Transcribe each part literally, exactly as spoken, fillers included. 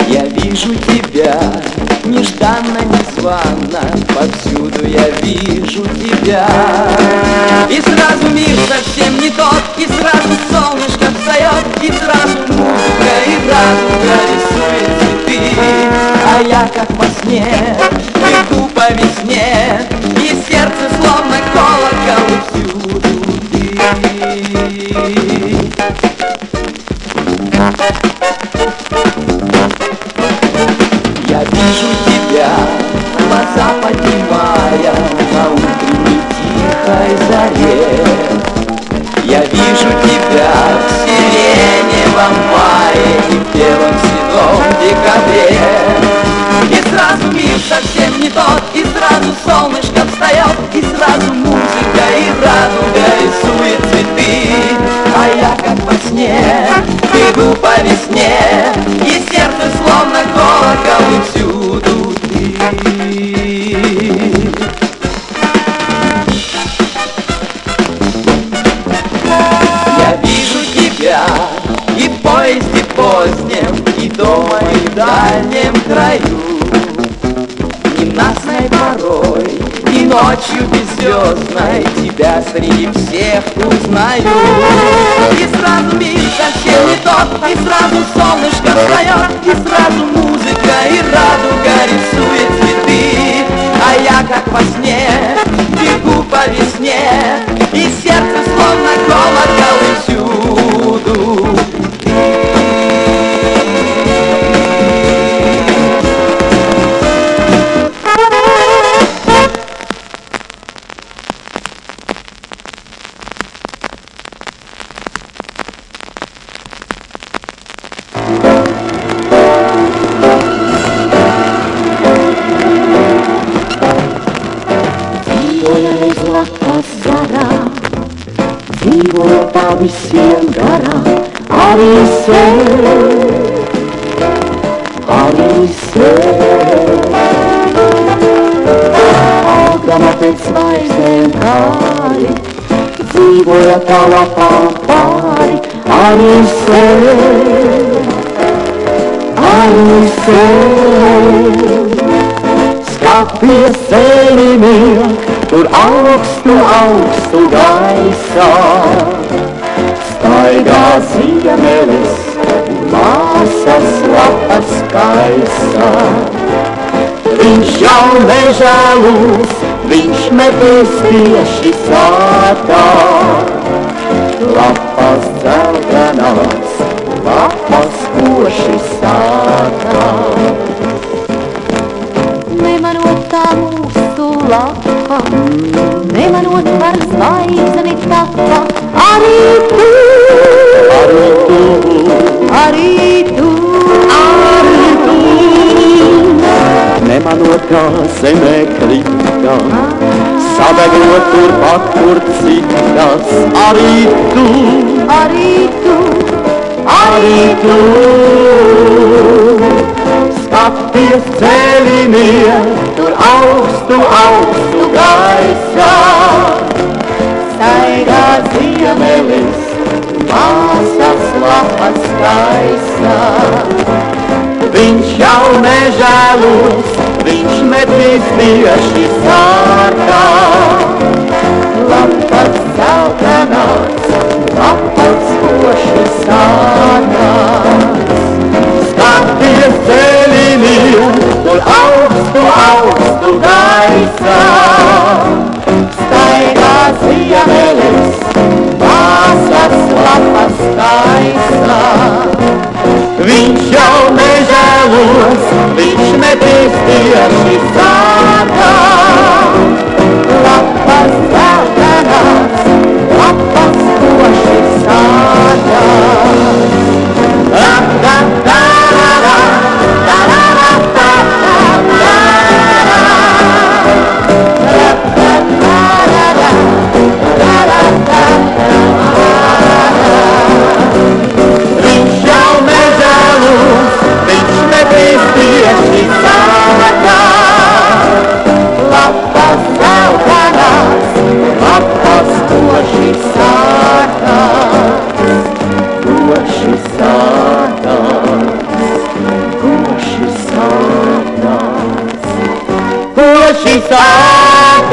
Я вижу тебя нежданно-незванно, повсюду я вижу тебя. И сразу мир совсем не тот, и сразу солнышко встает, и сразу музыка и радуга рисует цветы. А я как во сне иду по весне, и сердце словно колокол, и всюду ты. Я вижу тебя, глаза поднимая на утренней тихой заре. Я вижу тебя в сиреневом мае и в белом седом декабре. И сразу мир совсем не тот, и сразу солнышко встает, и сразу музыка и радуга рисует цветы. А я как во сне иду по весне, и сердце словно колокол, и всюду ты. Я вижу тебя и в поезде позднем, и дома, и в дальнем краю. Ненастной порой и ночью беззвездной тебя среди всех узнаю. И сразу мир совсем не тот, и сразу солнышко встает, и сразу музыка и радуга рисует цветы. А я как во сне бегу по весне, и сердце словно колокол, и всюду ты. Visiem garām, arī sev, arī sev. Augdama pēc zvaigznēm kāri, dzīvoja tava pāri, arī sev, arī sev. Skaties ceļiem, tur augstu, augstu gaisā. Staigā ziemelis, māsas lapas kaisā. Viņš jau nežēlos, viņš metīs tieši sātā. Lapas dzeltenās, lapas koši sātā. Nemanot tā mūsu lapa, nemanot par zvaigzni tapa, arī tu, arī tu, arī tu, arī tu. Nemanot kā zemē krita, sadegot turpat, kur citas, arī tu, arī tu, arī tu. Skaties ceļiniem, tur augstu, augstu gaisā. Staigā ziemelis, māsas lapas kaisā. Viņš jau nežēlos, viņš metīs tieši sārtā. Lapas zeltenās, lapas koši sārtās. Skaties ceļiniem, tur augstu, augstu gaisā. Staigā ziemelis, māsas lapas kaisā. Viņš jau nežēlos, viņš metīs tieši sārtā. Lapas zeltenās, lapas koši sārtās. Da, da, da. Viņš jau nežēlos, viņš metīs tieši цветочный сад.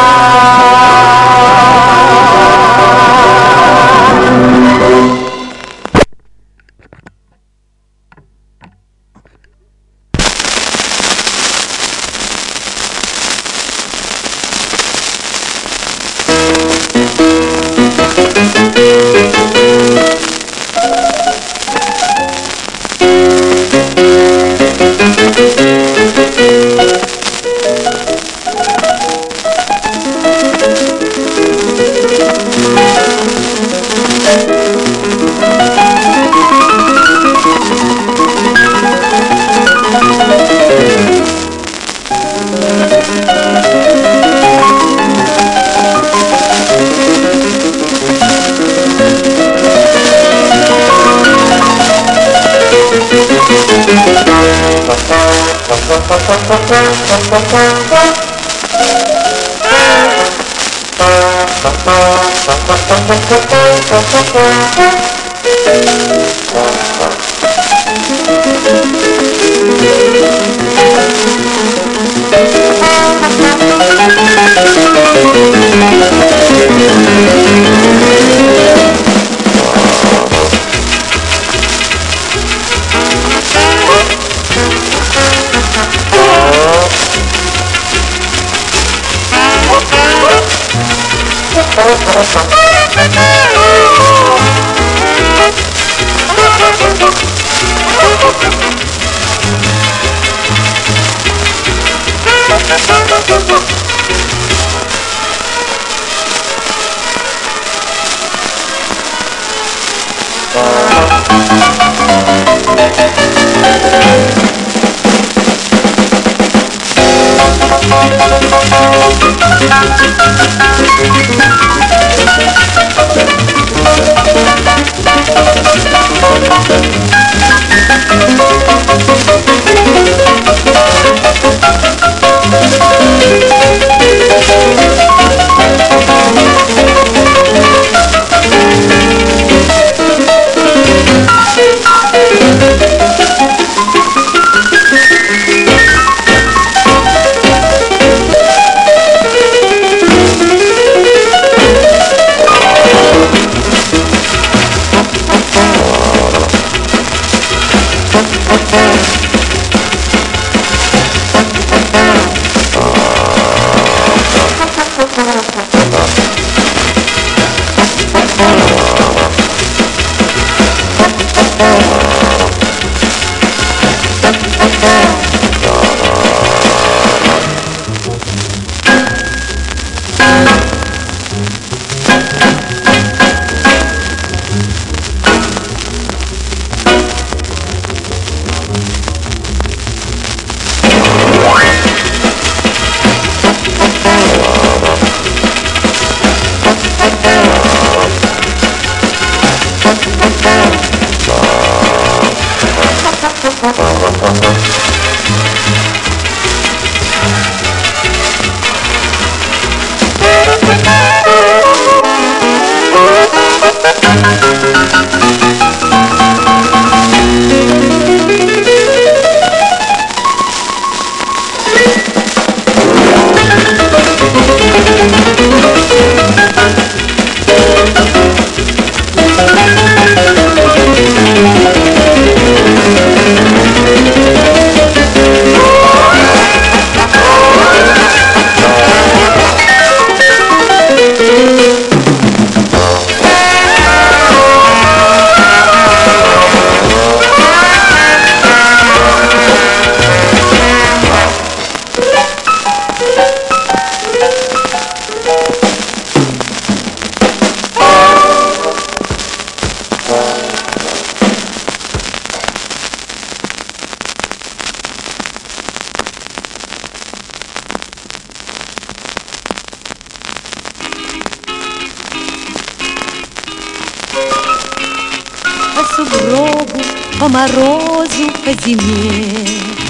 сугробу, по морозу, по зиме,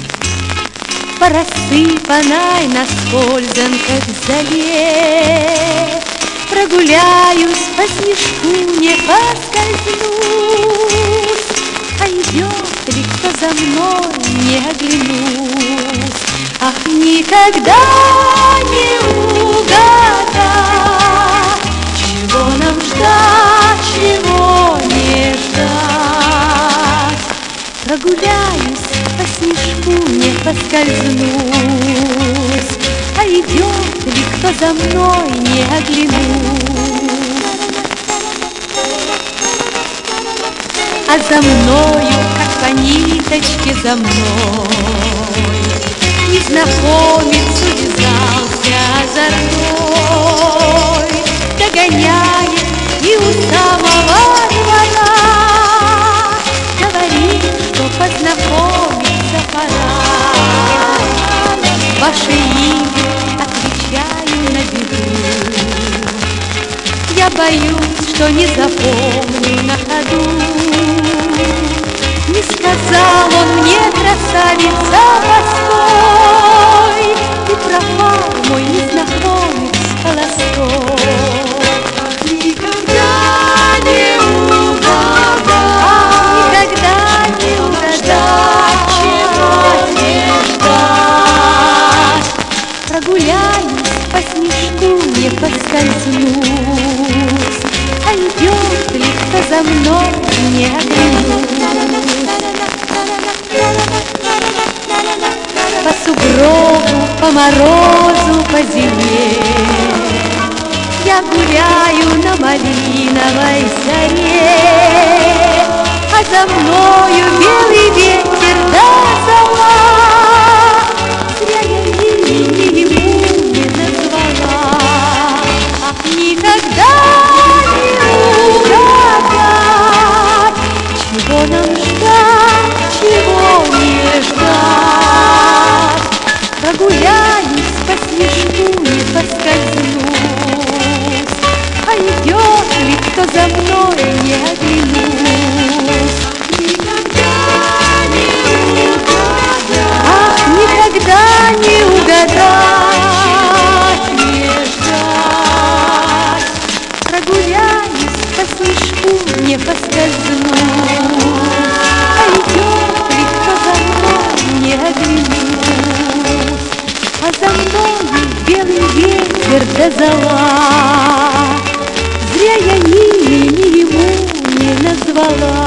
по рассыпанной на скользанках зале. Прогуляюсь по снежку, не поскользнусь, а идет ли кто за мной, не оглянусь. Ах, никогда Прогуляюсь по снежку, не поскользнусь, а идет ли кто за мной, не оглянусь. А за мною, как по ниточке за мной, незнакомец увязался озорной, догоняет и у самого двора говорит, что познакомиться пора. Ваше имя отвечаю на беду, я боюсь, что не запомню на ходу. Не сказал он мне, красавица, постой, и пропал мой незнакомец холостой. Никогда не угадать, никогда не угадать, чего не ждать. Прогуляюсь по снежку, не поскользнусь, а идет ли кто за мной, не оглянусь. По сугробу, по морозу, по зиме я гуляю на малиновой заре, а за мною белый ветер да зола. Зря я имени ему не назвала. Ах, никогда не угадать, чего нам ждать, чего не ждать. Прогуляюсь по снежку, не поскользнусь, а идет ли кто за мной, не оглянусь. Никогда не угадать, ах, никогда не угадать, не ждать. Прогуляюсь по снежку, не поскользнусь, а идет ли кто за мной, не оглянусь. А за мною белый ветер да зола. Зря я имени ему не назвала.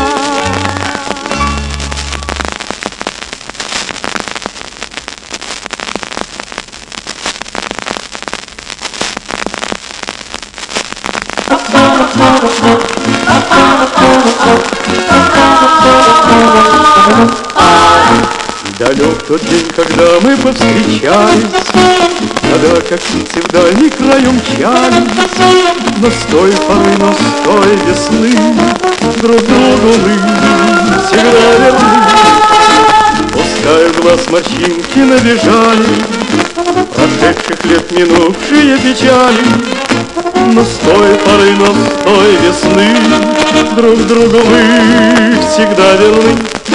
Далек тот день, когда мы повстречались, когда, как птицы, вдаль краю мчались. Но с той поры, но с той весны друг другу мы всегда верны. Пускай в глаз морщинки набежали, прошедших лет минувшие печали. Но с той поры, но с той весны друг другу мы всегда верны.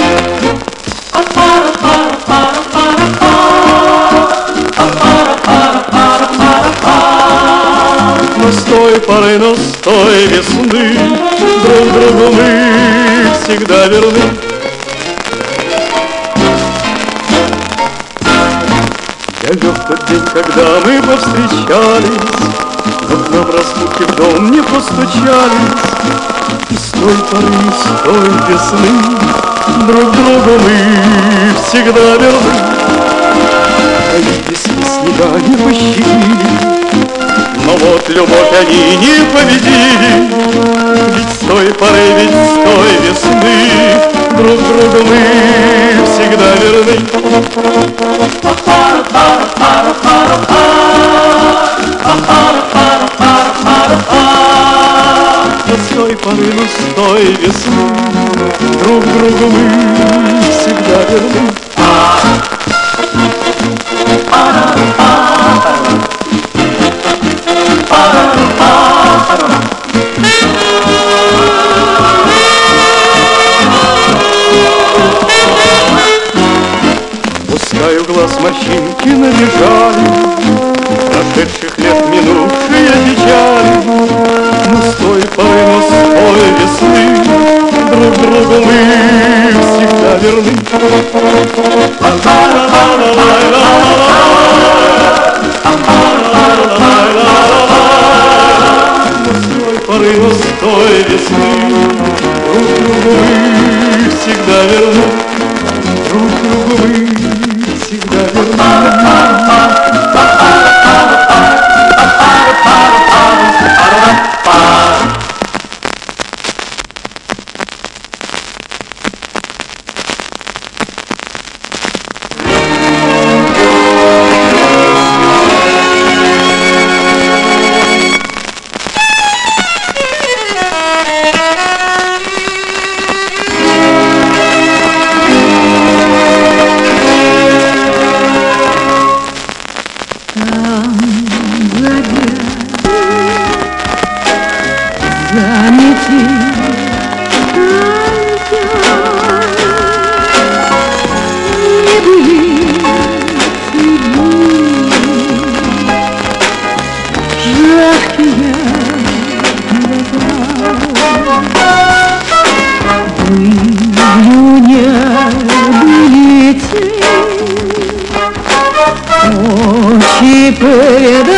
Но с той поры, но с той весны друг другу мы всегда верны. Далек тот день, когда мы повстречались, но к нам распухи в дом не постучались. И с той поры, и с той весны друг другу мы всегда верны. Они весны снега не пощадили, но вот любовь они не победили. Ведь с той поры, ведь с той весны друг другу мы всегда верны. Но с той поры, но с той весны друг другу мы всегда верны. Пускай в глаз морщинки набежали, прошедших лет минувшие печали. Но с той поры, но с той весны друг другу мы всегда верны. Но с той поры, но с той весны друг другу мы всегда верны. чтобы мы всегда вернулись. Очи перед